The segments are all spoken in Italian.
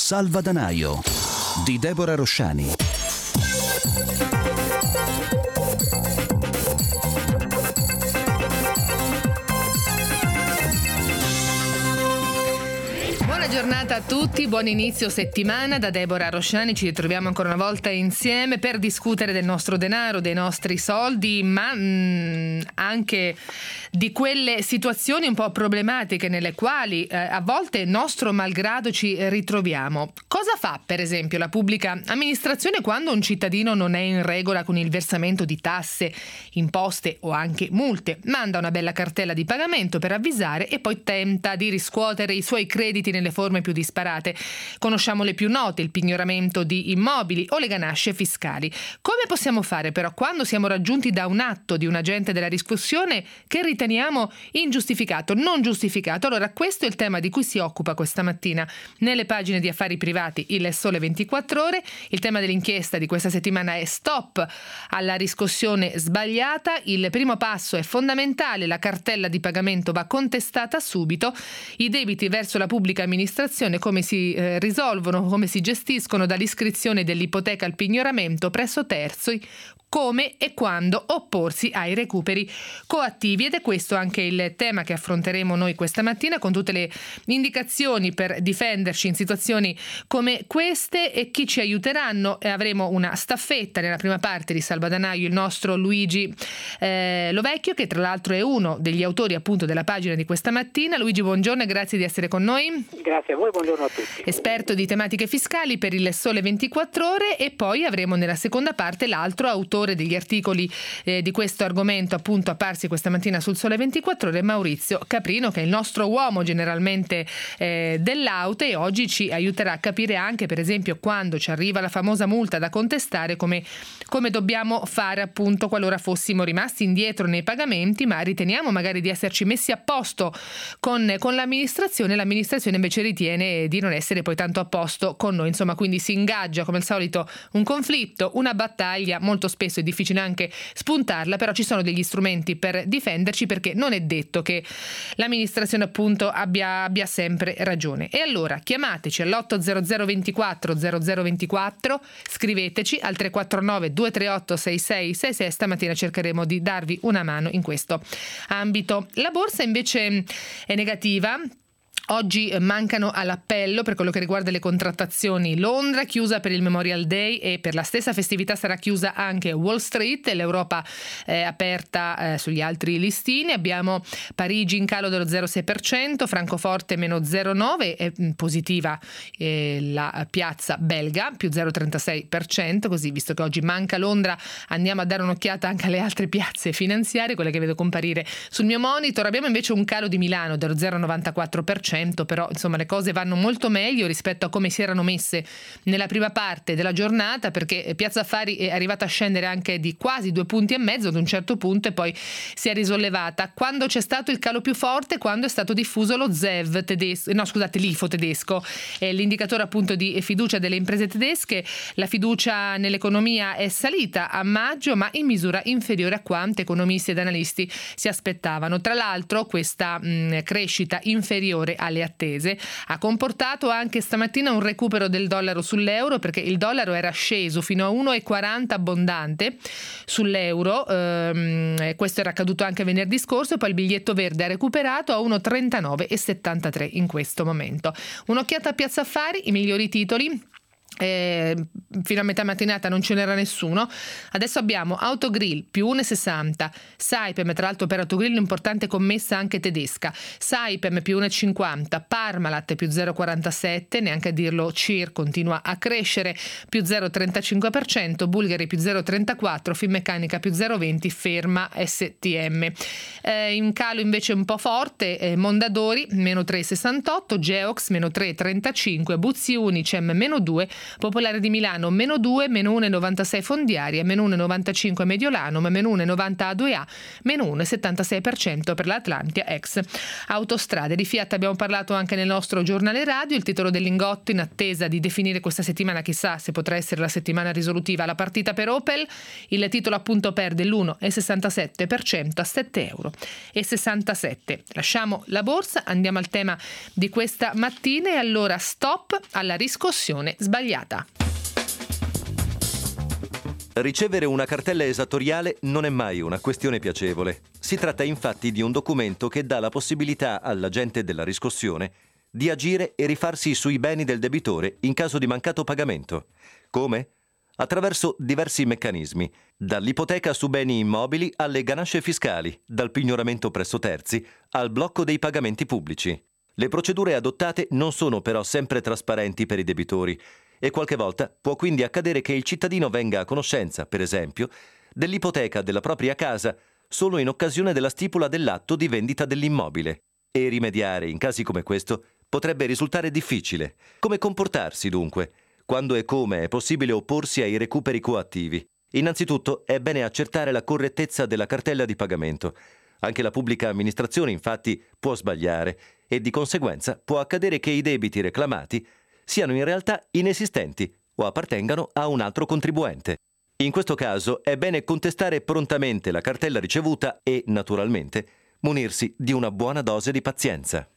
Salvadanaio di Deborah Rosciani. Buona giornata a tutti, buon inizio settimana da Deborah Rosciani. Ci ritroviamo ancora una volta insieme per discutere del nostro denaro, dei nostri soldi, ma anche di quelle situazioni un po' problematiche nelle quali a volte nostro malgrado ci ritroviamo. Cosa fa per esempio la pubblica amministrazione quando un cittadino non è in regola con il versamento di tasse, imposte o anche multe? Manda una bella cartella di pagamento per avvisare e poi tenta di riscuotere i suoi crediti nelle forme più disparate. Conosciamo le più note, il pignoramento di immobili o le ganasce fiscali. Come possiamo fare però quando siamo raggiunti da un atto di un agente della riscossione che riteniamo ingiustificato, non giustificato? Allora questo è il tema di cui si occupa questa mattina nelle pagine di Affari Privati Il Sole 24 Ore. Il tema dell'inchiesta di questa settimana è Stop alla riscossione sbagliata. Il primo passo è fondamentale, la cartella di pagamento va contestata subito. I debiti verso la pubblica amministrazione, come si risolvono, come si gestiscono, dall'iscrizione dell'ipoteca al pignoramento presso terzi, come e quando opporsi ai recuperi coattivi. Ed è questo anche il tema che affronteremo noi questa mattina, con tutte le indicazioni per difenderci in situazioni come queste e chi ci aiuteranno. Avremo una staffetta nella prima parte di Salvadanaio, il nostro Luigi Lovecchio, che tra l'altro è uno degli autori appunto della pagina di questa mattina. Luigi, buongiorno e grazie di essere con noi. Grazie a voi, buongiorno a tutti. Esperto di tematiche fiscali per Il Sole 24 Ore, e poi avremo nella seconda parte l'altro autore degli articoli di questo argomento appunto apparsi questa mattina sul Sole 24 Ore, Maurizio Caprino, che è il nostro uomo generalmente dell'auto, e oggi ci aiuterà a capire anche per esempio quando ci arriva la famosa multa da contestare, come dobbiamo fare appunto qualora fossimo rimasti indietro nei pagamenti ma riteniamo magari di esserci messi a posto con l'amministrazione invece ritiene di non essere poi tanto a posto con noi, insomma, quindi si ingaggia come al solito un conflitto, una battaglia. Molto spesso è difficile anche spuntarla, però ci sono degli strumenti per difenderci, perché non è detto che l'amministrazione appunto abbia sempre ragione. E allora chiamateci all'800 24 0024, scriveteci al 349 238 6666. Stamattina cercheremo di darvi una mano in questo ambito. La borsa invece è negativa. Oggi mancano all'appello per quello che riguarda le contrattazioni Londra, chiusa per il Memorial Day, e per la stessa festività sarà chiusa anche Wall Street, e l'Europa aperta sugli altri listini. Abbiamo Parigi in calo dello 0,6%, Francoforte meno 0,9%, è positiva la piazza belga più 0,36%, così visto che oggi manca Londra andiamo a dare un'occhiata anche alle altre piazze finanziarie, quelle che vedo comparire sul mio monitor. Abbiamo invece un calo di Milano dello 0,94%, però insomma le cose vanno molto meglio rispetto a come si erano messe nella prima parte della giornata, perché Piazza Affari è arrivata a scendere anche di quasi 2,5 punti ad un certo punto, e poi si è risollevata. Quando c'è stato il calo più forte? Quando è stato diffuso lo ZEV tedesco, l'IFO tedesco, è l'indicatore appunto di fiducia delle imprese tedesche. La fiducia nell'economia è salita a maggio, ma in misura inferiore a quanto economisti ed analisti si aspettavano. Tra l'altro questa crescita inferiore alle attese ha comportato anche stamattina un recupero del dollaro sull'euro, perché il dollaro era sceso fino a 1,40 abbondante sull'euro, questo era accaduto anche venerdì scorso, e poi il biglietto verde ha recuperato a 1,39,73 in questo momento. Un'occhiata a Piazza Affari, i migliori titoli. Fino a metà mattinata non ce n'era nessuno. Adesso abbiamo Autogrill più 1,60, Saipem, tra l'altro per Autogrill un'importante commessa anche tedesca, Saipem più 1,50, Parmalat più 0,47, neanche a dirlo CIR continua a crescere più 0,35%, Bulgari più 0,34, Finmeccanica più 0,20, ferma STM. In calo invece un po' forte Mondadori meno 3,68, Geox meno 3,35, Buzzi Unicem meno 2, Popolare di Milano -2, -1,96 Fondiaria, -1,95 Mediolanum, -1,90 A2A, -1,76% per l'Atlantia ex Autostrade. Di Fiat abbiamo parlato anche nel nostro giornale radio, il titolo del Lingotto in attesa di definire questa settimana, chissà se potrà essere la settimana risolutiva alla partita per Opel. Il titolo appunto perde l'1,67% a €7,67. Lasciamo la borsa, andiamo al tema di questa mattina e allora stop alla riscossione sbagliata. Ricevere una cartella esattoriale non è mai una questione piacevole. Si tratta infatti di un documento che dà la possibilità all'agente della riscossione di agire e rifarsi sui beni del debitore in caso di mancato pagamento. Come? Attraverso diversi meccanismi, dall'ipoteca su beni immobili alle ganasce fiscali, dal pignoramento presso terzi al blocco dei pagamenti pubblici. Le procedure adottate non sono però sempre trasparenti per i debitori e qualche volta può quindi accadere che il cittadino venga a conoscenza, per esempio, dell'ipoteca della propria casa solo in occasione della stipula dell'atto di vendita dell'immobile. E rimediare in casi come questo potrebbe risultare difficile. Come comportarsi dunque? Quando e come è possibile opporsi ai recuperi coattivi? Innanzitutto è bene accertare la correttezza della cartella di pagamento. Anche la pubblica amministrazione infatti può sbagliare e di conseguenza può accadere che i debiti reclamati siano in realtà inesistenti o appartengano a un altro contribuente. In questo caso è bene contestare prontamente la cartella ricevuta e, naturalmente, munirsi di una buona dose di pazienza.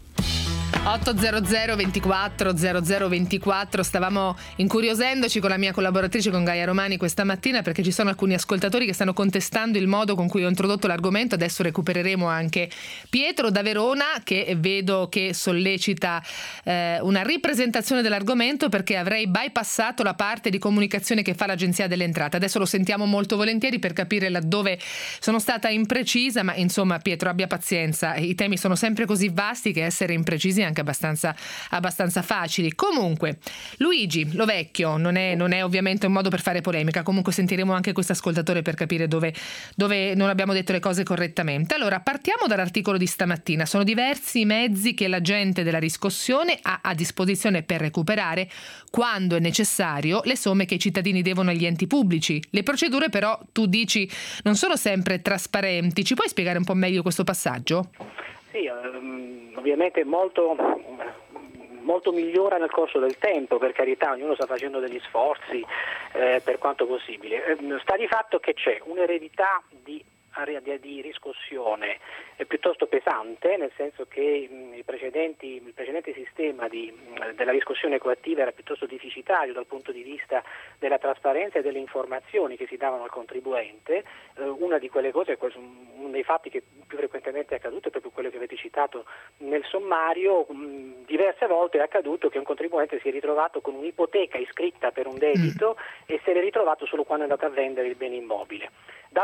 800 24 00 24. Stavamo incuriosendoci con la mia collaboratrice, con Gaia Romani, questa mattina perché ci sono alcuni ascoltatori che stanno contestando il modo con cui ho introdotto l'argomento. Adesso recupereremo anche Pietro da Verona, che vedo che sollecita una ripresentazione dell'argomento perché avrei bypassato la parte di comunicazione che fa l'Agenzia delle Entrate. Adesso lo sentiamo molto volentieri per capire laddove sono stata imprecisa, ma insomma Pietro abbia pazienza, i temi sono sempre così vasti che essere imprecisi è anche abbastanza facili. Comunque Luigi Lovecchio non è ovviamente un modo per fare polemica, comunque sentiremo anche questo ascoltatore per capire dove non abbiamo detto le cose correttamente. Allora partiamo dall'articolo di stamattina. Sono diversi i mezzi che l'agente della riscossione ha a disposizione per recuperare, quando è necessario, le somme che i cittadini devono agli enti pubblici. Le procedure però, tu dici, non sono sempre trasparenti. Ci puoi spiegare un po' meglio questo passaggio? Sì, ovviamente molto migliora nel corso del tempo, per carità, ognuno sta facendo degli sforzi per quanto possibile. Sta di fatto che c'è un'eredità di riscossione piuttosto pesante, nel senso che il precedente sistema della riscossione coattiva era piuttosto deficitario dal punto di vista della trasparenza e delle informazioni che si davano al contribuente. Una di quelle cose, uno dei fatti che più frequentemente è accaduto è proprio quello che avete citato nel sommario. Diverse volte è accaduto che un contribuente si è ritrovato con un'ipoteca iscritta per un debito e se l'è ritrovato solo quando è andato a vendere il bene immobile. Da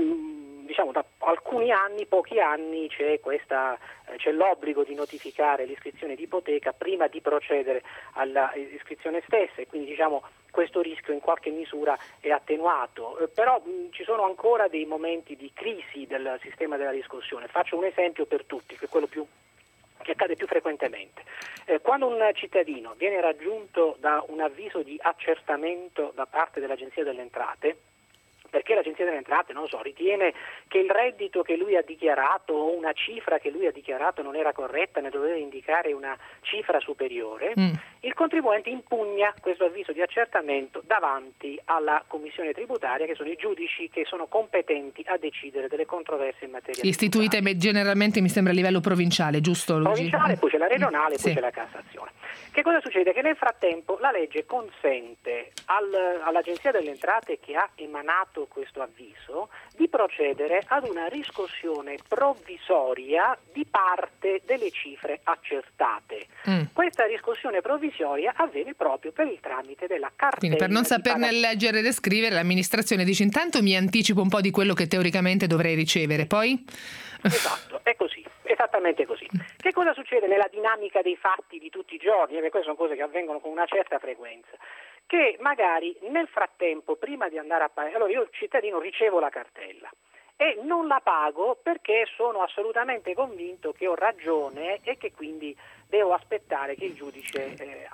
alcuni anni, pochi anni, c'è l'obbligo di notificare l'iscrizione di ipoteca prima di procedere alla iscrizione stessa e quindi questo rischio in qualche misura è attenuato, però ci sono ancora dei momenti di crisi del sistema della riscossione. Faccio un esempio per tutti, che è quello che accade più frequentemente. Quando un cittadino viene raggiunto da un avviso di accertamento da parte dell'Agenzia delle Entrate, perché l'Agenzia delle Entrate, ritiene che il reddito che lui ha dichiarato o una cifra che lui ha dichiarato non era corretta, ne doveva indicare una cifra superiore, il contribuente impugna questo avviso di accertamento davanti alla commissione tributaria, che sono i giudici che sono competenti a decidere delle controversie in materia istituite tributaria. Generalmente mi sembra a livello provinciale, giusto Luigi? Provinciale, poi c'è la regionale, poi c'è la Cassazione. Che cosa succede? Che nel frattempo la legge consente all'Agenzia delle Entrate, che ha emanato questo avviso, di procedere ad una riscossione provvisoria di parte delle cifre accertate. Questa riscossione provvisoria avviene proprio per il tramite della cartella. Quindi per non saperne leggere e scrivere, l'amministrazione dice: intanto mi anticipo un po' di quello che teoricamente dovrei ricevere, poi? Esatto, è così, esattamente così. Che cosa succede nella dinamica dei fatti di tutti i giorni? Perché queste sono cose che avvengono con una certa frequenza. Che magari nel frattempo, prima di andare a pagare, allora io cittadino ricevo la cartella e non la pago perché sono assolutamente convinto che ho ragione e che quindi devo aspettare che il giudice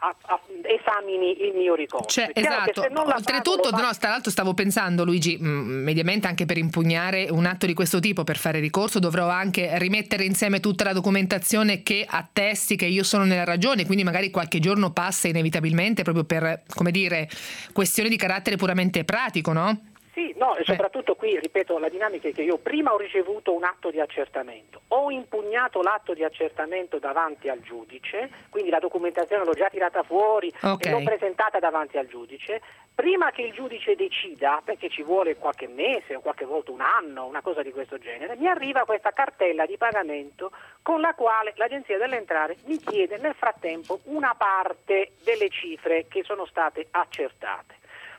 esamini il mio ricorso. Esatto. Oltretutto, tra l'altro stavo pensando, Luigi, mediamente anche per impugnare un atto di questo tipo, per fare ricorso, dovrò anche rimettere insieme tutta la documentazione che attesti che io sono nella ragione, quindi magari qualche giorno passa inevitabilmente proprio per, come dire, questioni di carattere puramente pratico, no? Sì, no, e soprattutto qui, ripeto, la dinamica è che io prima ho ricevuto un atto di accertamento, ho impugnato l'atto di accertamento davanti al giudice, quindi la documentazione l'ho già tirata fuori e l'ho presentata davanti al giudice, prima che il giudice decida, perché ci vuole qualche mese o qualche volta un anno, una cosa di questo genere, mi arriva questa cartella di pagamento con la quale l'Agenzia delle Entrate mi chiede nel frattempo una parte delle cifre che sono state accertate.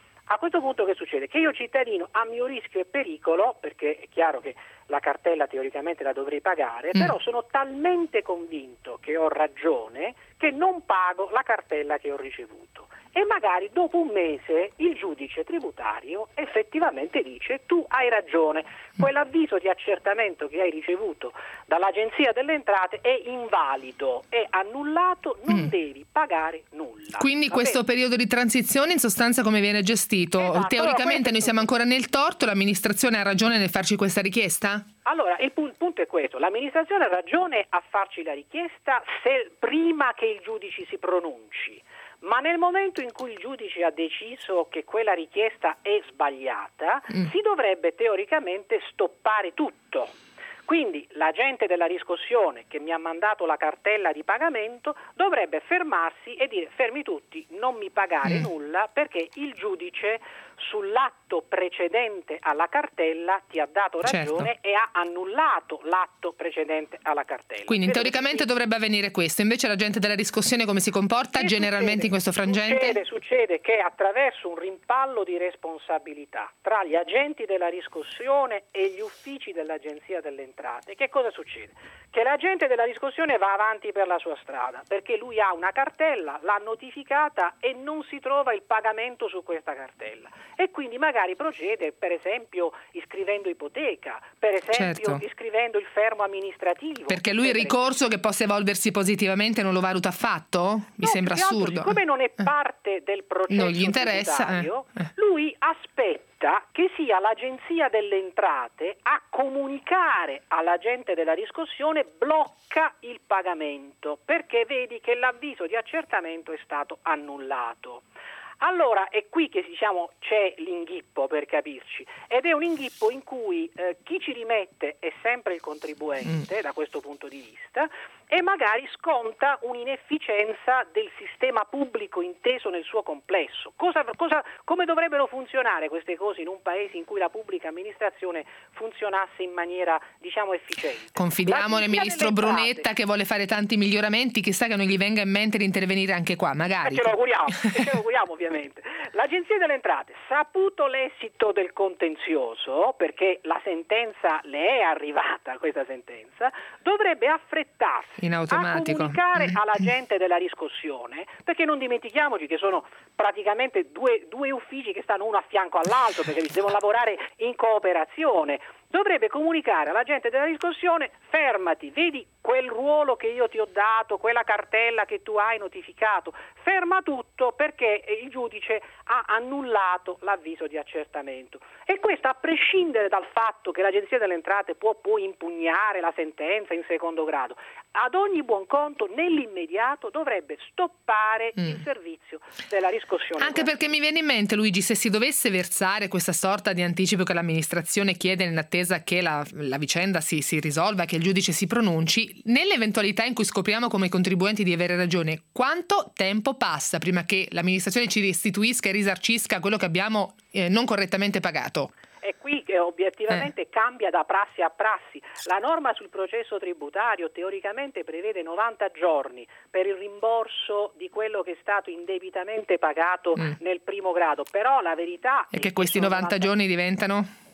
A questo punto che succede? Che io cittadino a mio rischio e pericolo, perché è chiaro che la cartella teoricamente la dovrei pagare, però sono talmente convinto che ho ragione che non pago la cartella che ho ricevuto. E magari dopo un mese il giudice tributario effettivamente dice: tu hai ragione, quell'avviso di accertamento che hai ricevuto dall'Agenzia delle Entrate è invalido, è annullato, non devi pagare nulla. Quindi questo periodo di transizione in sostanza come viene gestito? Esatto, Teoricamente noi siamo ancora nel torto, l'amministrazione ha ragione nel farci questa richiesta? Allora, il punto è questo: l'amministrazione ha ragione a farci la richiesta prima che il giudice si pronunci. Ma nel momento in cui il giudice ha deciso che quella richiesta è sbagliata, si dovrebbe teoricamente stoppare tutto. Quindi l'agente della riscossione che mi ha mandato la cartella di pagamento dovrebbe fermarsi e dire: fermi tutti, non mi pagare nulla perché il giudice sull'atto precedente alla cartella ti ha dato ragione e ha annullato l'atto precedente alla cartella. Quindi teoricamente dovrebbe avvenire questo, invece l'agente della riscossione come si comporta generalmente in questo frangente? Succede che attraverso un rimpallo di responsabilità tra gli agenti della riscossione e gli uffici dell'Agenzia delle Entrate, che cosa succede? Che l'agente della riscossione va avanti per la sua strada perché lui ha una cartella, l'ha notificata e non si trova il pagamento su questa cartella. E quindi magari procede, per esempio, iscrivendo ipoteca, per esempio iscrivendo il fermo amministrativo. Perché lui il ricorso che possa evolversi positivamente non lo valuta affatto? Mi sembra assurdo. Siccome non è parte del processo non gli interessa, lui aspetta che sia l'Agenzia delle Entrate a comunicare all'agente della riscossione: blocca il pagamento perché vedi che l'avviso di accertamento è stato annullato. Allora è qui che c'è l'inghippo, per capirci, ed è un inghippo in cui chi ci rimette è sempre il contribuente da questo punto di vista e magari sconta un'inefficienza del sistema pubblico inteso nel suo complesso. Come dovrebbero funzionare queste cose in un paese in cui la pubblica amministrazione funzionasse in maniera efficiente? Confidiamo nel ministro Brunetta che vuole fare tanti miglioramenti, chissà che non gli venga in mente di intervenire anche qua, magari. Ce lo auguriamo ovviamente. L'Agenzia delle Entrate, saputo l'esito del contenzioso, perché la sentenza le è arrivata, questa sentenza, dovrebbe affrettarsi in automatico a comunicare all'agente della riscossione, perché non dimentichiamoci che sono praticamente due uffici che stanno uno a fianco all'altro, perché devono lavorare in cooperazione. Dovrebbe comunicare all'agente della riscossione: fermati, vedi quel ruolo che io ti ho dato, quella cartella che tu hai notificato, ferma tutto perché il giudice ha annullato l'avviso di accertamento. E questo a prescindere dal fatto che l'Agenzia delle Entrate può poi impugnare la sentenza in secondo grado. Ad ogni buon conto, nell'immediato dovrebbe stoppare il servizio della riscossione. Anche perché mi viene in mente, Luigi, se si dovesse versare questa sorta di anticipo che l'amministrazione chiede nell'attesa che la vicenda si risolva, che il giudice si pronunci, nell'eventualità in cui scopriamo come contribuenti di avere ragione, quanto tempo passa prima che l'amministrazione ci restituisca e risarcisca quello che abbiamo non correttamente pagato? È qui che obiettivamente cambia da prassi a prassi. La norma sul processo tributario teoricamente prevede 90 giorni per il rimborso di quello che è stato indebitamente pagato nel primo grado, però la verità è che questi 90 giorni diventano?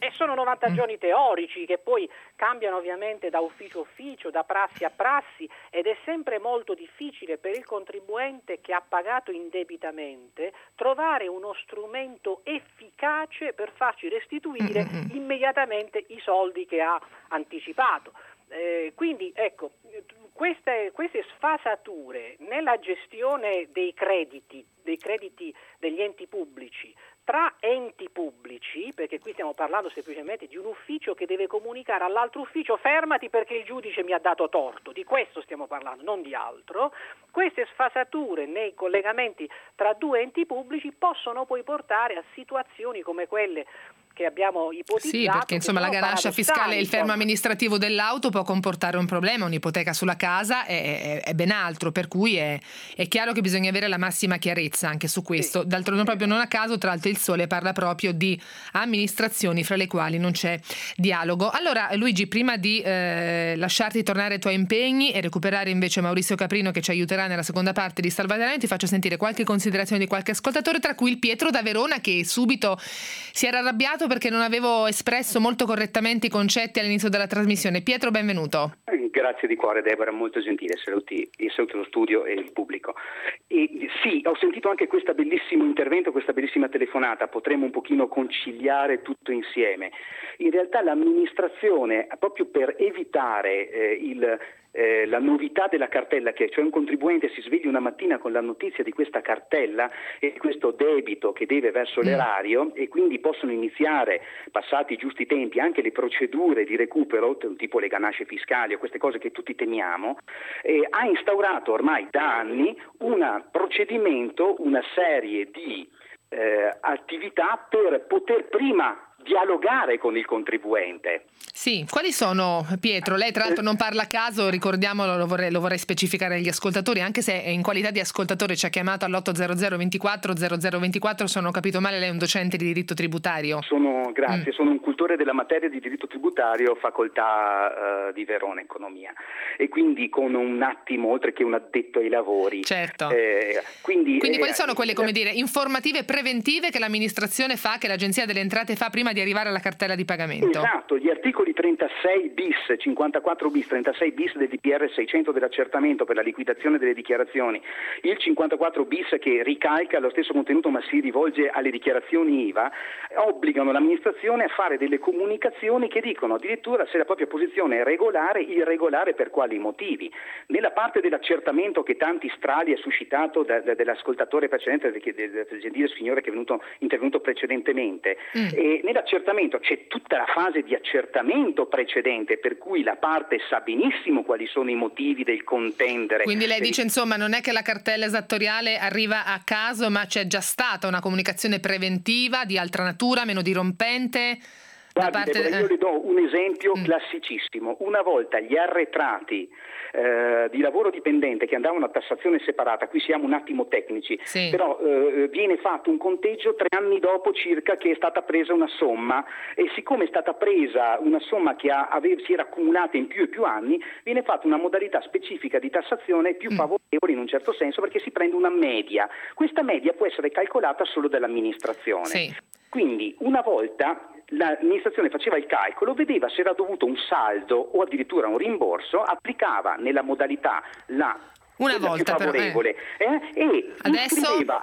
E sono 90 giorni teorici che poi cambiano ovviamente da ufficio a ufficio, da prassi a prassi, ed è sempre molto difficile per il contribuente che ha pagato indebitamente trovare uno strumento efficace per farci restituire immediatamente i soldi che ha anticipato. Quindi ecco, queste sfasature nella gestione dei crediti degli enti pubblici tra enti pubblici, perché qui stiamo parlando semplicemente di un ufficio che deve comunicare all'altro ufficio: fermati perché il giudice mi ha dato torto, di questo stiamo parlando, non di altro. Queste sfasature nei collegamenti tra due enti pubblici possono poi portare a situazioni come quelle che abbiamo ipotizzato. Sì, perché insomma la ganascia fiscale e il fermo amministrativo dell'auto può comportare un problema, un'ipoteca sulla casa è ben altro, per cui è chiaro che bisogna avere la massima chiarezza anche su questo. Sì. D'altronde proprio non a caso, tra l'altro, il Sole parla proprio di amministrazioni fra le quali non c'è dialogo. Allora Luigi, prima di lasciarti tornare ai tuoi impegni e recuperare invece Maurizio Caprino che ci aiuterà nella seconda parte di Salva Italiana, ti faccio sentire qualche considerazione di qualche ascoltatore, tra cui il Pietro da Verona, che subito si era arrabbiato perché non avevo espresso molto correttamente i concetti all'inizio della trasmissione. Pietro, benvenuto. Grazie di cuore, Deborah, molto gentile. Saluti lo studio e il pubblico. E sì, ho sentito anche questo bellissimo intervento, questa bellissima telefonata. Potremmo un pochino conciliare tutto insieme. In realtà l'amministrazione, proprio per evitare la novità della cartella, che cioè un contribuente si sveglia una mattina con la notizia di questa cartella e di questo debito che deve verso l'erario, e quindi possono iniziare, passati i giusti tempi, anche le procedure di recupero, tipo le ganasce fiscali o queste cose che tutti temiamo, ha instaurato ormai da anni un procedimento, una serie di attività per poter prima dialogare con il contribuente. Sì, quali sono, Pietro? Lei tra l'altro non parla a caso, ricordiamolo, lo vorrei specificare agli ascoltatori, anche se in qualità di ascoltatore ci ha chiamato all'800 24 0024, se non ho capito male lei è un docente di diritto tributario. Grazie, sono un cultore della materia di diritto tributario, facoltà di Verona, economia, e quindi con un attimo, oltre che un addetto ai lavori. Certo. Quindi quali sono quelle, come dire, informative preventive che l'amministrazione fa, che l'Agenzia delle Entrate fa prima di arrivare alla cartella di pagamento? Esatto, gli articoli 36 bis, 54 bis, 36 bis del DPR 600 dell'accertamento per la liquidazione delle dichiarazioni, il 54 bis che ricalca lo stesso contenuto ma si rivolge alle dichiarazioni IVA, obbligano l'amministrazione a fare delle comunicazioni che dicono addirittura se la propria posizione è regolare, irregolare, per quali motivi. Nella parte dell'accertamento che tanti strali ha suscitato dell'ascoltatore precedente, del gentile signore che è intervenuto precedentemente, e nell'accertamento c'è tutta la fase di accertamento precedente, per cui la parte sa benissimo quali sono i motivi del contendere. Quindi lei dice insomma non è che la cartella esattoriale arriva a caso, ma c'è già stata una comunicazione preventiva di altra natura, meno dirompente? Guardi, io le do un esempio classicissimo. Una volta gli arretrati di lavoro dipendente che andavano a tassazione separata, qui siamo un attimo tecnici, sì. Però viene fatto un conteggio 3 anni dopo circa che è stata presa una somma, e siccome è stata presa una somma che si era accumulata in più e più anni, viene fatta una modalità specifica di tassazione più favorevole in un certo senso, perché si prende una media. Questa media può essere calcolata solo dall'amministrazione. Sì. Quindi una volta l'amministrazione faceva il calcolo, vedeva se era dovuto un saldo o addirittura un rimborso, applicava nella modalità una volta più favorevole, e iscriveva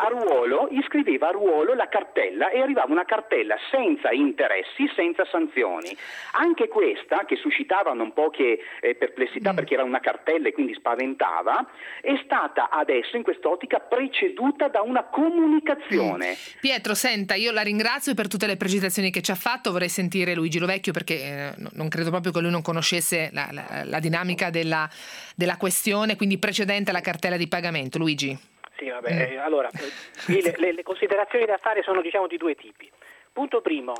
a ruolo la cartella, e arrivava una cartella senza interessi, senza sanzioni. Anche questa, che suscitava un po' che perplessità perché era una cartella e quindi spaventava, è stata adesso in quest'ottica preceduta da una comunicazione. Pietro, senta, io la ringrazio per tutte le precisazioni che ci ha fatto. Vorrei sentire Luigi Lovecchio, perché non credo proprio che lui non conoscesse la dinamica della questione, quindi precedente alla cartella di pagamento. Luigi. Sì, vabbè, allora le considerazioni da fare sono di 2 tipi. Punto primo,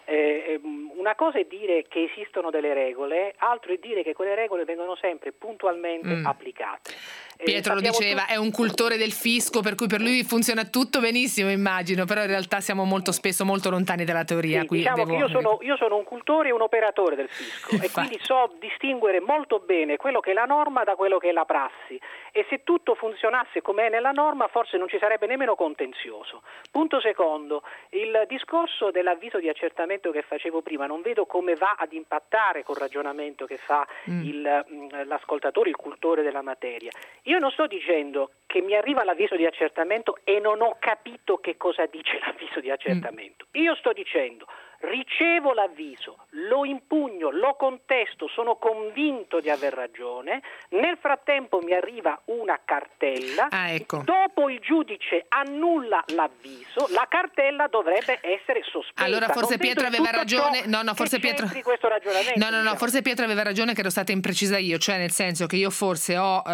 una cosa è dire che esistono delle regole, altro è dire che quelle regole vengono sempre puntualmente applicate. Pietro lo diceva, è un cultore del fisco, per cui per lui funziona tutto benissimo, immagino, però in realtà siamo molto spesso molto lontani dalla teoria. Sì, diciamo che io sono un cultore e un operatore del fisco e quindi so distinguere molto bene quello che è la norma da quello che è la prassi, e se tutto funzionasse come è nella norma forse non ci sarebbe nemmeno contenzioso. Punto secondo, il discorso dell'avviso di accertamento ragionamento che facevo prima non vedo come va ad impattare col ragionamento che fa l'ascoltatore, il cultore della materia. Io non sto dicendo che mi arriva l'avviso di accertamento e non ho capito che cosa dice l'avviso di accertamento. Io sto dicendo: ricevo l'avviso, lo impugno, lo contesto, sono convinto di aver ragione, nel frattempo mi arriva una cartella, ecco. Dopo il giudice annulla l'avviso, la cartella dovrebbe essere sospesa. Allora forse Pietro aveva ragione, forse questo ragionamento. No, forse Pietro aveva ragione che ero stata imprecisa io, cioè nel senso che io forse ho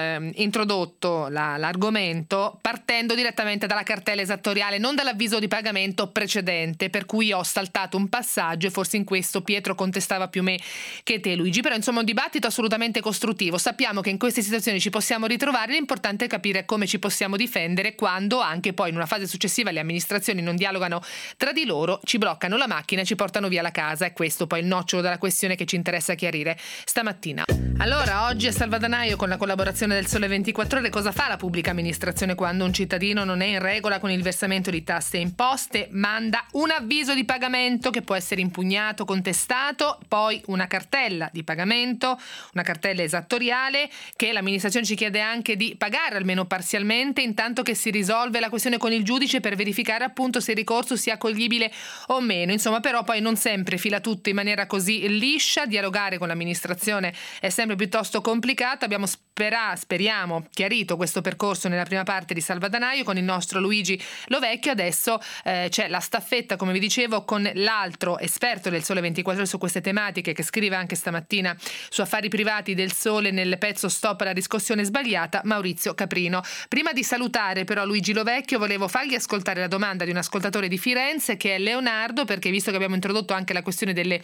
introdotto l'argomento partendo direttamente dalla cartella esattoriale, non dall'avviso di pagamento precedente, per cui ho saltato un passaggio e forse in questo Pietro contestava più me che te, Luigi, però insomma un dibattito assolutamente costruttivo. Sappiamo che in queste situazioni ci possiamo ritrovare, l'importante è capire come ci possiamo difendere quando anche poi in una fase successiva le amministrazioni non dialogano tra di loro, ci bloccano la macchina e ci portano via la casa. È questo poi il nocciolo della questione che ci interessa chiarire stamattina. Allora, oggi a Salvadanaio, con la collaborazione del Sole 24 Ore, cosa fa la pubblica amministrazione quando un cittadino non è in regola con il versamento di tasse e imposte? Manda un avviso di pagamento che può essere impugnato, contestato, poi una cartella di pagamento, una cartella esattoriale che l'amministrazione ci chiede anche di pagare almeno parzialmente, intanto che si risolve la questione con il giudice per verificare appunto se il ricorso sia accoglibile o meno. Insomma, però poi non sempre fila tutto in maniera così liscia, dialogare con l'amministrazione è sempre piuttosto complicato. Abbiamo speriamo chiarito questo percorso nella prima parte di Salvadanaio con il nostro Luigi Lovecchio. Adesso c'è la staffetta, come vi dicevo, con l'altro esperto del Sole 24 Ore su queste tematiche, che scrive anche stamattina su Affari Privati del Sole nel pezzo Stop alla riscossione sbagliata, Maurizio Caprino. Prima di salutare però Luigi Lovecchio, volevo fargli ascoltare la domanda di un ascoltatore di Firenze che è Leonardo, perché visto che abbiamo introdotto anche la questione delle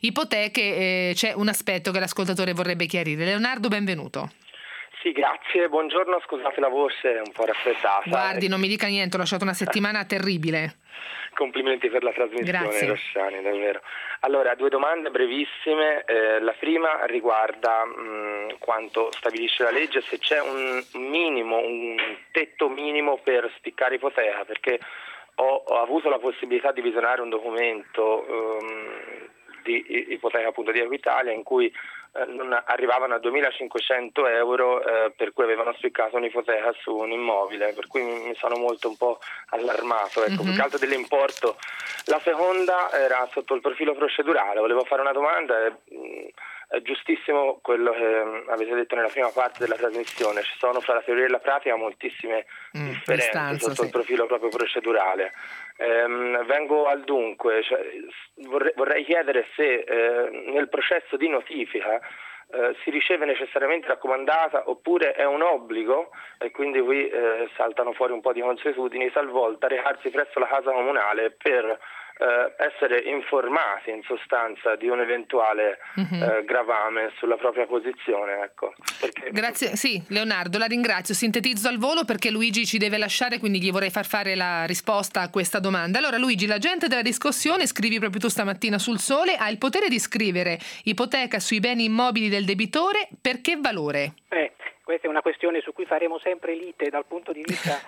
ipoteche, c'è un aspetto che l'ascoltatore vorrebbe chiarire. Leonardo, benvenuto. Sì, grazie, buongiorno, scusate la voce, è un po' raffreddata. Guardi, non mi dica niente, ho lasciato una settimana terribile. Complimenti per la trasmissione, Rossani, davvero. Allora, 2 domande brevissime. La prima riguarda quanto stabilisce la legge, se c'è un tetto minimo per spiccare ipoteca, perché ho avuto la possibilità di visionare un documento di ipoteca appunto di Equitalia in cui non arrivavano a 2.500 euro per cui avevano spiccato un'ipoteca su un immobile, per cui mi sono molto un po' allarmato, ecco, più che altro dell'importo. La seconda era sotto il profilo procedurale, volevo fare una domanda. È giustissimo quello che avete detto nella prima parte della trasmissione, ci sono fra la teoria e la pratica moltissime differenze sotto il profilo proprio procedurale. Vengo al dunque, cioè, vorrei chiedere se nel processo di notifica si riceve necessariamente raccomandata oppure è un obbligo, e quindi qui saltano fuori un po' di consuetudini, talvolta recarsi presso la casa comunale per essere informati in sostanza di un eventuale gravame sulla propria posizione, ecco. Grazie, sì, Leonardo, la ringrazio. Sintetizzo al volo perché Luigi ci deve lasciare, quindi gli vorrei far fare la risposta a questa domanda. Allora Luigi, l'agente della riscossione, scrivi proprio tu stamattina sul Sole, ha il potere di scrivere ipoteca sui beni immobili del debitore. Per che valore? Questa è una questione su cui faremo sempre lite dal punto di vista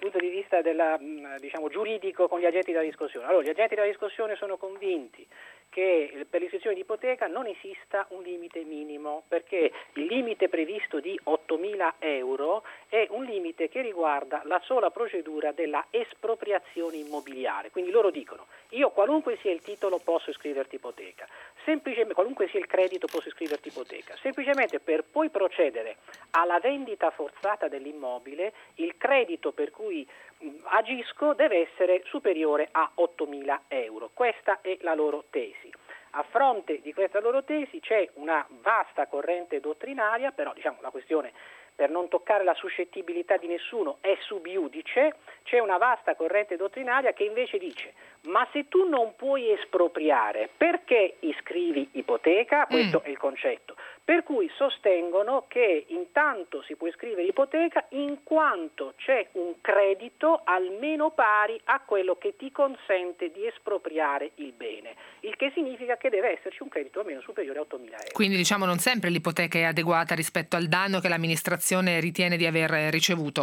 della, giuridico con gli agenti della riscossione. Allora, gli agenti della riscossione sono convinti che per l'iscrizione di ipoteca non esista un limite minimo, perché il limite previsto di 8.000 euro è un limite che riguarda la sola procedura della espropriazione immobiliare. Quindi loro dicono: io qualunque sia il titolo posso iscriverti ipoteca, semplicemente qualunque sia il credito posso iscriverti ipoteca, semplicemente per poi procedere alla vendita forzata dell'immobile il credito per cui agisco deve essere superiore a 8.000 euro. Questa è la loro tesi. A fronte di questa loro tesi c'è una vasta corrente dottrinaria, però la questione, per non toccare la suscettibilità di nessuno, è sub iudice. C'è una vasta corrente dottrinaria che invece dice: ma se tu non puoi espropriare, perché iscrivi ipoteca? Questo è il concetto. Per cui sostengono che intanto si può iscrivere ipoteca in quanto c'è un credito almeno pari a quello che ti consente di espropriare il bene, il che significa che deve esserci un credito almeno superiore a 8.000 euro. Quindi non sempre l'ipoteca è adeguata rispetto al danno che l'amministrazione ritiene di aver ricevuto.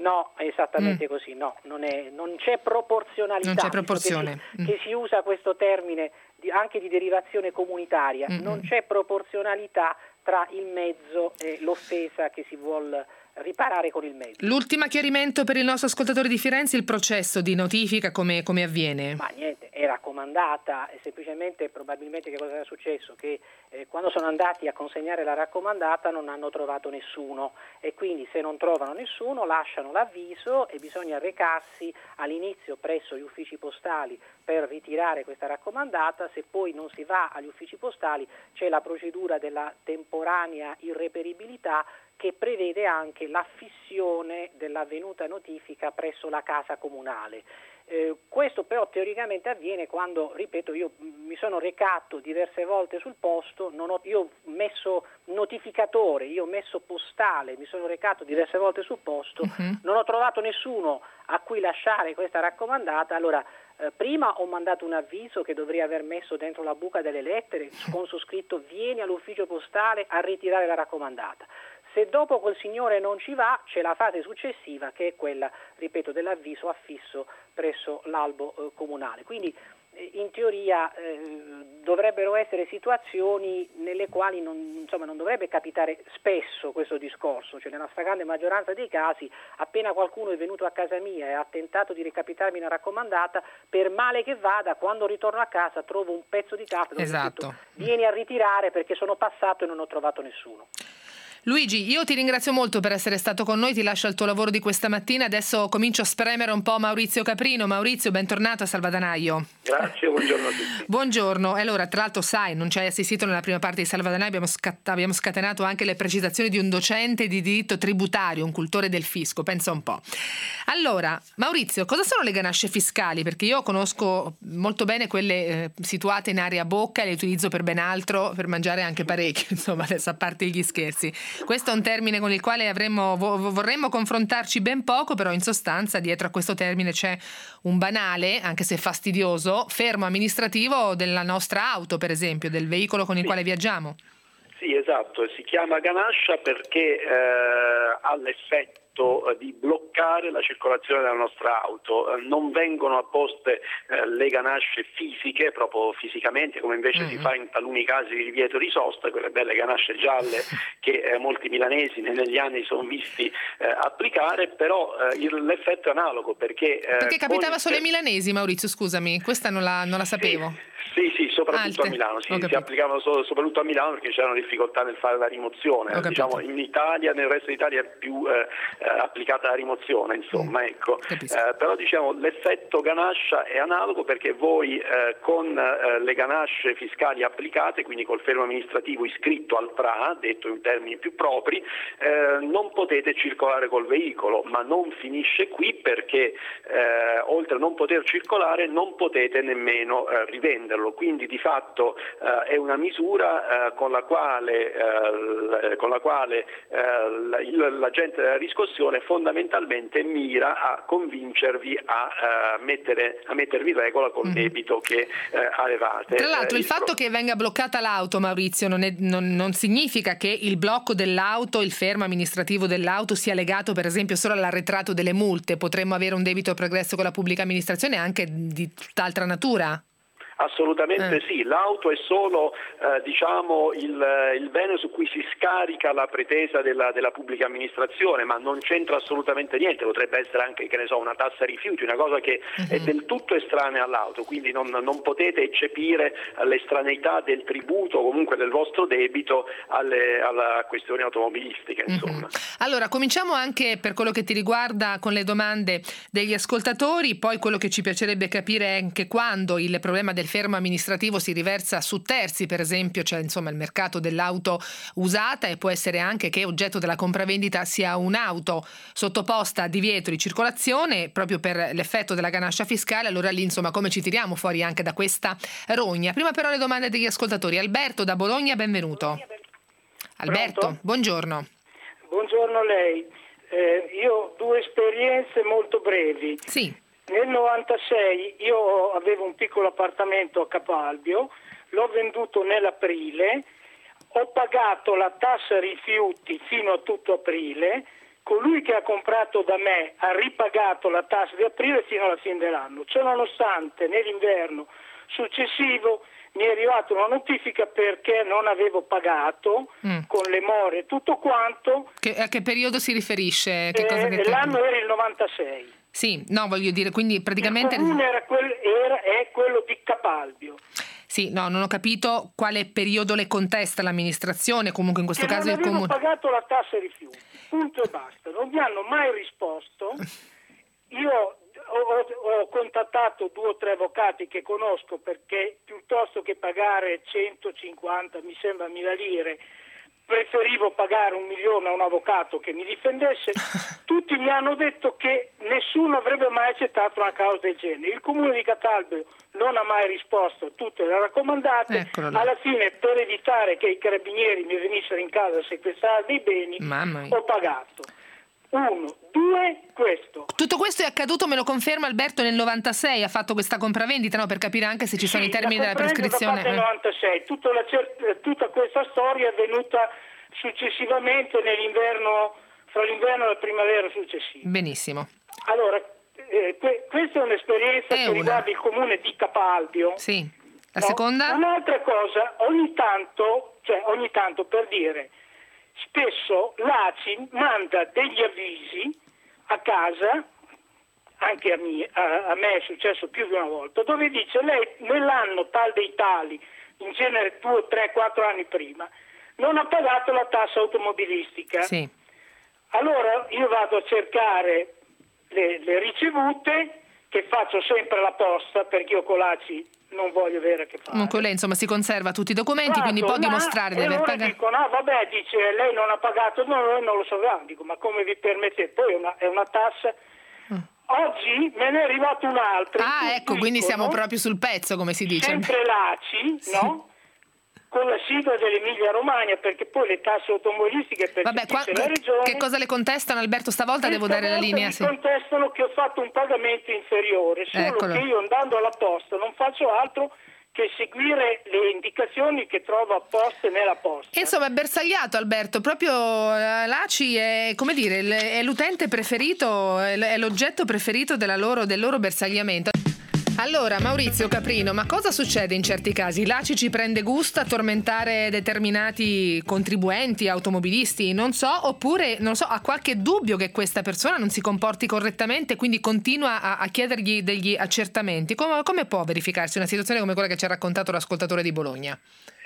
No, è esattamente così, no, non c'è proporzionalità. Non c'è proporzione. Che si usa questo termine anche di derivazione comunitaria, non c'è proporzionalità tra il mezzo e l'offesa che si vuol riparare con il mezzo. L'ultimo chiarimento per il nostro ascoltatore di Firenze: il processo di notifica come avviene? Ma niente, è raccomandata, e semplicemente probabilmente che cosa era successo? Che quando sono andati a consegnare la raccomandata non hanno trovato nessuno, e quindi se non trovano nessuno lasciano l'avviso e bisogna recarsi all'inizio presso gli uffici postali per ritirare questa raccomandata. Se poi non si va agli uffici postali c'è la procedura della temporanea irreperibilità, che prevede anche l'affissione dell'avvenuta notifica presso la casa comunale. Questo però teoricamente avviene quando, ripeto, io mi sono recato diverse volte sul posto, io ho messo notificatore, io ho messo postale, mi sono recato diverse volte sul posto, non ho trovato nessuno a cui lasciare questa raccomandata. Allora prima ho mandato un avviso che dovrei aver messo dentro la buca delle lettere con su scritto: vieni all'ufficio postale a ritirare la raccomandata. Se dopo quel signore non ci va, c'è la fase successiva, che è quella, ripeto, dell'avviso affisso presso l'albo comunale. Quindi in teoria dovrebbero essere situazioni nelle quali non dovrebbe capitare spesso questo discorso, cioè nella stragrande maggioranza dei casi, appena qualcuno è venuto a casa mia e ha tentato di recapitarmi una raccomandata, per male che vada, quando ritorno a casa trovo un pezzo di carta dove esatto. ho scritto: vieni a ritirare perché sono passato e non ho trovato nessuno. Luigi, io ti ringrazio molto per essere stato con noi, ti lascio al tuo lavoro di questa mattina. Adesso comincio a spremere un po' Maurizio Caprino. Maurizio, bentornato a Salvadanaio. Grazie, buongiorno a tutti. Buongiorno. Allora, tra l'altro sai, non ci hai assistito nella prima parte di Salvadanaio, abbiamo scatenato anche le precisazioni di un docente di diritto tributario, un cultore del fisco, pensa un po'. Allora, Maurizio, cosa sono le ganasce fiscali? Perché io conosco molto bene quelle situate in area bocca e le utilizzo per ben altro, per mangiare anche parecchio, insomma, adesso a parte gli scherzi. Questo è un termine con il quale vorremmo confrontarci ben poco, però in sostanza dietro a questo termine c'è un banale, anche se fastidioso, fermo amministrativo della nostra auto, per esempio, del veicolo con il quale viaggiamo. Sì, esatto, si chiama ganascia perché ha l'effetto di bloccare la circolazione della nostra auto. Non vengono apposte le ganasce fisiche, proprio fisicamente, come invece si fa in taluni casi di divieto di sosta, quelle belle ganasce gialle che molti milanesi negli anni sono visti applicare, però l'effetto è analogo perché capitava solo ai milanesi, Maurizio, scusami, questa non la sapevo. Sì, soprattutto a Milano, si applicavano soprattutto a Milano perché c'erano difficoltà nel fare la rimozione. Diciamo, in Italia, nel resto d'Italia è più applicata la rimozione, insomma, ecco. Però diciamo l'effetto ganascia è analogo perché voi con le ganasce fiscali applicate, quindi col fermo amministrativo iscritto al PRA, detto in termini più propri, non potete circolare col veicolo, ma non finisce qui perché oltre a non poter circolare non potete nemmeno rivenderlo. Quindi di fatto è una misura con la quale l'agente della riscossione fondamentalmente mira a convincervi a mettervi in regola col debito che avevate. Tra l'altro il fatto che venga bloccata l'auto, Maurizio, non significa che il blocco dell'auto, il fermo amministrativo dell'auto sia legato per esempio solo all'arretrato delle multe. Potremmo avere un debito pregresso con la pubblica amministrazione anche di tutt'altra natura? Assolutamente sì, l'auto è solo il bene su cui si scarica la pretesa della pubblica amministrazione, ma non c'entra assolutamente niente. Potrebbe essere anche, una tassa rifiuti, una cosa che è del tutto estranea all'auto, quindi non potete eccepire l'estraneità del tributo o comunque del vostro debito alla questioni automobilistiche, insomma. Allora, cominciamo anche per quello che ti riguarda con le domande degli ascoltatori, poi quello che ci piacerebbe capire è anche quando il problema del fermo amministrativo si riversa su terzi, per esempio c'è il mercato dell'auto usata, e può essere anche che oggetto della compravendita sia un'auto sottoposta a divieto di circolazione proprio per l'effetto della ganascia fiscale. Allora lì come ci tiriamo fuori anche da questa rogna? Prima però le domande degli ascoltatori. Alberto da Bologna, benvenuto. Alberto, pronto? Buongiorno. Buongiorno a lei. Io ho due esperienze molto brevi. Sì. Nel 96 io avevo un piccolo appartamento a Capalbio, l'ho venduto nell'aprile, ho pagato la tassa rifiuti fino a tutto aprile, colui che ha comprato da me ha ripagato la tassa di aprile fino alla fine dell'anno. Ciononostante, nell'inverno successivo mi è arrivata una notifica perché non avevo pagato con le more e tutto quanto. A che periodo si riferisce? L'anno era il 96. Sì, no, voglio dire, quindi praticamente... Il comune è quello di Capalbio. Sì, no, non ho capito quale periodo le contesta l'amministrazione, comunque in questo caso il comune. Non avevo pagato la tassa rifiuti, punto e basta. Non mi hanno mai risposto. Io ho contattato 2 o 3 avvocati che conosco, perché piuttosto che pagare 150, mi sembra, 1.000 lire, preferivo pagare 1 milione a un avvocato che mi difendesse. Tutti mi hanno detto che nessuno avrebbe mai accettato una causa del genere. Il comune di Catalbio non ha mai risposto a tutte le raccomandate. Alla fine, per evitare che i carabinieri mi venissero in casa a sequestrare dei beni, ho pagato. 1, 2, questo. Tutto questo è accaduto, me lo conferma Alberto, nel 96 ha fatto questa compravendita, no? Per capire anche se ci sono i termini della prescrizione. Nel 96, tutta questa storia è avvenuta successivamente fra l'inverno e la primavera successiva. Benissimo. Allora, questa è un'esperienza che riguarda il comune di Capalbio. Sì. La seconda? Un'altra cosa, ogni tanto per dire, spesso l'ACI manda degli avvisi a casa, anche a me è successo più di una volta, dove dice: lei nell'anno tal dei tali, in genere 2, 3, 4 anni prima, non ha pagato la tassa automobilistica. Sì. Allora io vado a cercare le ricevute, che faccio sempre alla posta, perché io con l'ACI non voglio avere a che fare. Comunque lei, insomma, si conserva tutti i documenti, quindi può dimostrare di aver pagato. Dico, no, vabbè, dice, lei non ha pagato, no, noi non lo sapevamo. Dico, ma come vi permettete? Poi è una tassa. Oggi me ne è arrivato un'altra. Ecco, quindi siamo proprio sul pezzo, come si dice. Sempre l'ACI, sì. No? Con la sigla dell'Emilia Romagna, perché poi le tasse automobilistiche per la regione. Che cosa le contestano, Alberto? Stavolta devo dare la linea. Mi contestano che ho fatto un pagamento inferiore, solo che io, andando alla posta, non faccio altro che seguire le indicazioni che trovo apposte nella posta. Insomma, è bersagliato Alberto, proprio l'ACI è, come dire, è l'utente preferito, è l'oggetto preferito del loro bersagliamento. Allora, Maurizio Caprino, ma cosa succede in certi casi? L'ACI ci prende gusto a tormentare determinati contribuenti, automobilisti, non so, oppure, non so, ha qualche dubbio che questa persona non si comporti correttamente, quindi continua a chiedergli degli accertamenti. Come può verificarsi una situazione come quella che ci ha raccontato l'ascoltatore di Bologna?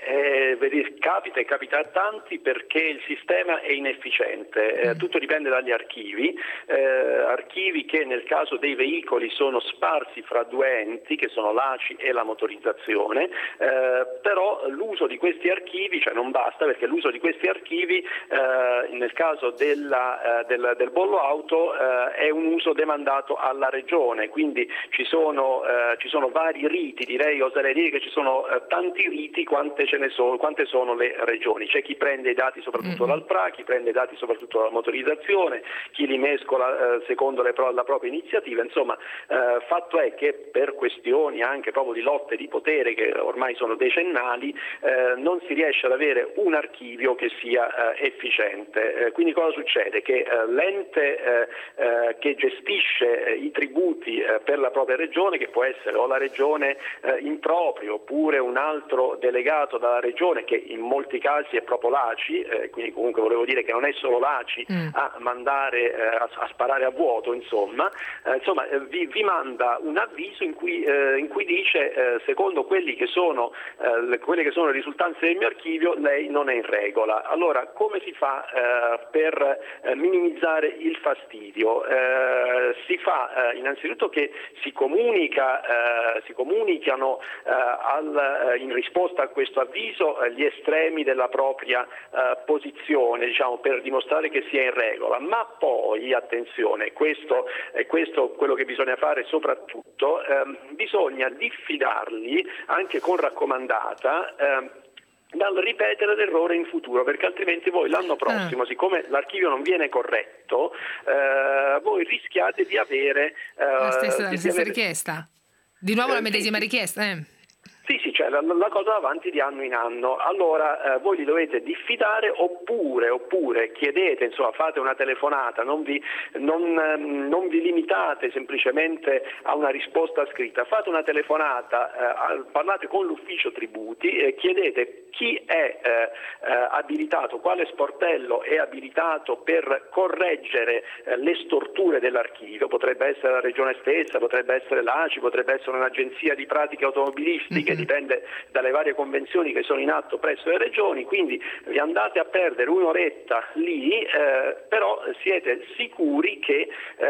Capita a tanti perché il sistema è inefficiente, tutto dipende dagli archivi che nel caso dei veicoli sono sparsi fra 2 enti che sono l'ACI e la motorizzazione, però l'uso di questi archivi, cioè non basta, perché l'uso di questi archivi nel caso del bollo auto è un uso demandato alla regione, quindi ci sono vari riti, oserei dire che ci sono tanti riti quante sono le regioni. C'è chi prende i dati soprattutto dal PRA, chi prende i dati soprattutto dalla motorizzazione, chi li mescola secondo la propria iniziativa. Insomma, fatto è che per questioni anche proprio di lotte di potere che ormai sono decennali, non si riesce ad avere un archivio che sia efficiente. Quindi cosa succede? Che l'ente che gestisce i tributi per la propria regione, che può essere o la regione in proprio oppure un altro delegato dalla regione, che in molti casi è proprio l'ACI, quindi comunque volevo dire che non è solo l'ACI a mandare a sparare a vuoto, insomma, vi manda un avviso in cui dice secondo quelle che sono le risultanze del mio archivio lei non è in regola. Allora come si fa per minimizzare il fastidio? Si fa innanzitutto che si comunicano in risposta a questo avviso gli estremi della propria posizione, diciamo, per dimostrare che sia in regola, ma poi attenzione, questo è quello che bisogna fare soprattutto, bisogna diffidarli anche con raccomandata dal ripetere l'errore in futuro, perché altrimenti voi l'anno prossimo, siccome l'archivio non viene corretto, voi rischiate di avere la stessa richiesta. Di nuovo la medesima richiesta? Sì, cioè la cosa va avanti di anno in anno. Allora voi li dovete diffidare oppure chiedete, insomma, fate una telefonata, non vi limitate semplicemente a una risposta scritta, fate una telefonata, parlate con l'ufficio tributi e chiedete chi è abilitato, quale sportello è abilitato per correggere le storture dell'archivio. Potrebbe essere la regione stessa, potrebbe essere l'ACI, potrebbe essere un'agenzia di pratiche automobilistiche, dipende dalle varie convenzioni che sono in atto presso le regioni, quindi vi andate a perdere un'oretta lì, però siete sicuri che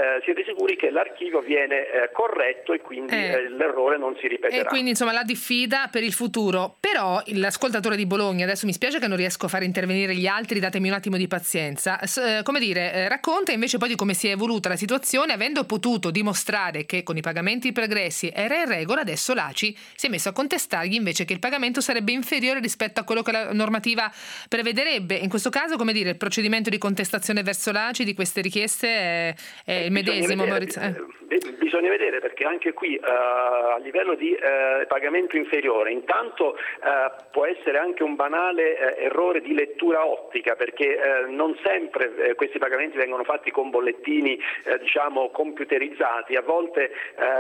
l'archivio viene corretto e quindi l'errore non si ripeterà. E quindi insomma la diffida per il futuro. Però l'ascoltatore di Bologna, adesso mi spiace che non riesco a fare intervenire gli altri, datemi un attimo di pazienza, racconta invece poi di come si è evoluta la situazione, avendo potuto dimostrare che con i pagamenti pregressi era in regola. Adesso l'ACI si è messo a contestargli invece che il pagamento sarebbe inferiore rispetto a quello che la normativa prevederebbe. In questo caso, il procedimento di contestazione verso l'ACI di queste richieste è il medesimo, Maurizio? Bisogna vedere, perché anche qui a livello di pagamento inferiore, intanto può essere anche un banale errore di lettura ottica, perché non sempre questi pagamenti vengono fatti con bollettini computerizzati, a volte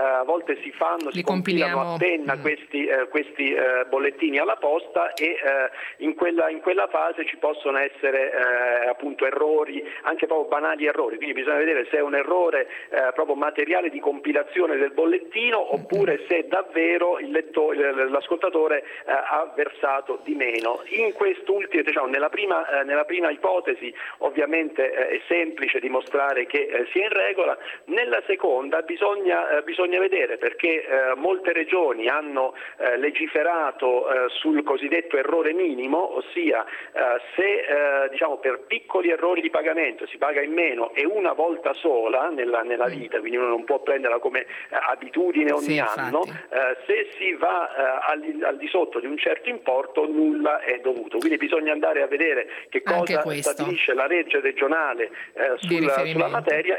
si compilano a penna questi bollettini alla posta e in quella fase ci possono essere appunto errori, anche proprio banali errori, quindi bisogna vedere se è un errore proprio materiale di compilazione del bollettino oppure se davvero l'ascoltatore ha versato di meno. In quest'ultimo, nella prima ipotesi ovviamente è semplice dimostrare che sia in regola, nella seconda bisogna vedere, perché molte regioni hanno legiferato sul cosiddetto errore minimo, ossia se per piccoli errori di pagamento si paga in meno e una volta sola nella vita, quindi uno non può prenderla come abitudine ogni anno, se si va al di sotto di un certo importo nulla è dovuto, quindi bisogna andare a vedere che cosa stabilisce la legge regionale sulla materia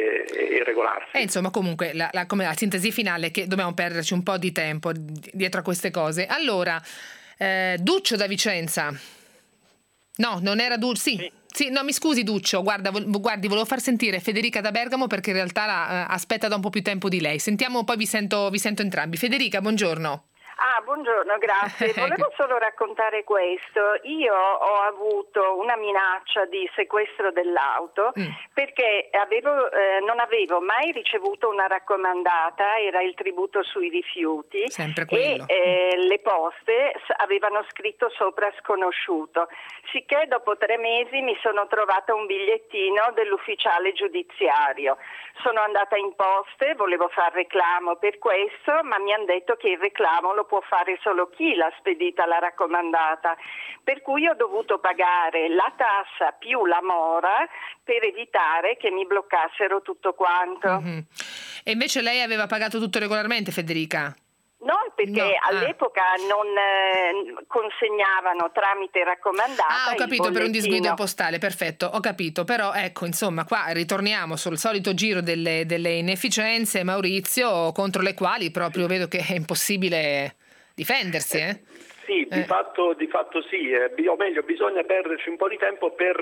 e regolarsi. Insomma, comunque la sintesi finale è che dobbiamo perderci un po' di tempo dietro a queste cose. Allora, Duccio da Vicenza. No, non era Duccio, sì, no, mi scusi Duccio, guardi, volevo far sentire Federica da Bergamo perché in realtà aspetta da un po' più tempo di lei. Sentiamo, poi vi sento entrambi. Federica, buongiorno. Buongiorno, grazie. Volevo solo raccontare questo. Io ho avuto una minaccia di sequestro dell'auto perché non avevo mai ricevuto una raccomandata, era il tributo sui rifiuti, e le poste avevano scritto sopra sconosciuto. Sicché dopo 3 mesi mi sono trovata un bigliettino dell'ufficiale giudiziario. Sono andata in poste, volevo fare reclamo per questo, ma mi hanno detto che il reclamo lo può fare solo chi l'ha spedita la raccomandata, per cui ho dovuto pagare la tassa più la mora per evitare che mi bloccassero tutto quanto. E invece lei aveva pagato tutto regolarmente, Federica? No, perché all'epoca non consegnavano tramite raccomandata. Ho capito, per un disguido postale, perfetto, ho capito. Però ecco, insomma, qua ritorniamo sul solito giro delle inefficienze, Maurizio, contro le quali proprio vedo che è impossibile difendersi, Sì, di fatto sì, o meglio bisogna perderci un po' di tempo per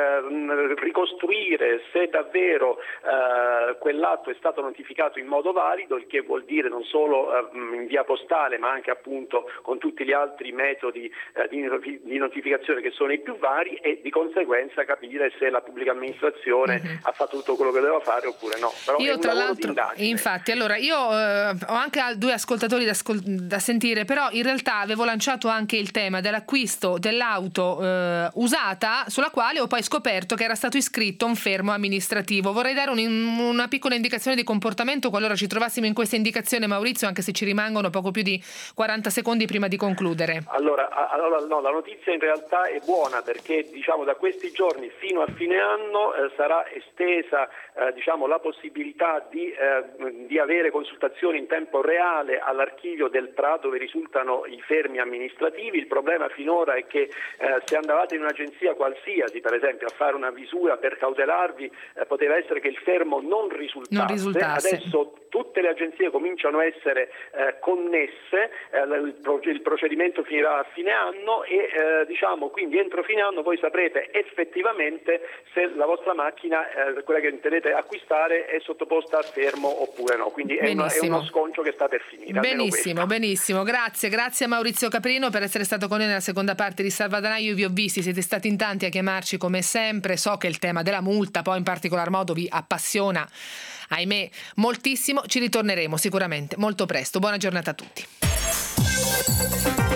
ricostruire se davvero quell'atto è stato notificato in modo valido, il che vuol dire non solo in via postale ma anche appunto con tutti gli altri metodi di notificazione che sono i più vari, e di conseguenza capire se la pubblica amministrazione ha fatto tutto quello che doveva fare oppure no. Però io è un tra lavoro l'altro, di indagine. infatti, allora io ho anche 2 ascoltatori da sentire, però in realtà avevo lanciato anche il tema dell'acquisto dell'auto usata, sulla quale ho poi scoperto che era stato iscritto un fermo amministrativo. Vorrei dare una piccola indicazione di comportamento qualora ci trovassimo in questa indicazione, Maurizio, anche se ci rimangono poco più di 40 secondi prima di concludere. Allora no, la notizia in realtà è buona, perché da questi giorni fino a fine anno sarà estesa la possibilità di avere consultazioni in tempo reale all'archivio del PRA dove risultano i fermi amministrativi. Il problema finora è che se andavate in un'agenzia qualsiasi, per esempio a fare una visura per cautelarvi, poteva essere che il fermo non risultasse. Adesso tutte le agenzie cominciano a essere connesse, il procedimento finirà a fine anno e quindi entro fine anno voi saprete effettivamente se la vostra macchina, quella che intendete acquistare, è sottoposta a fermo oppure no, quindi è uno sconcio che sta per finire. Benissimo, grazie a Maurizio Caprino per essere stato con noi nella seconda parte di Salvadanaio. Io vi ho visti, siete stati in tanti a chiamarci come sempre, so che il tema della multa poi in particolar modo vi appassiona, ahimè, moltissimo. Ci ritorneremo sicuramente molto presto. Buona giornata a tutti.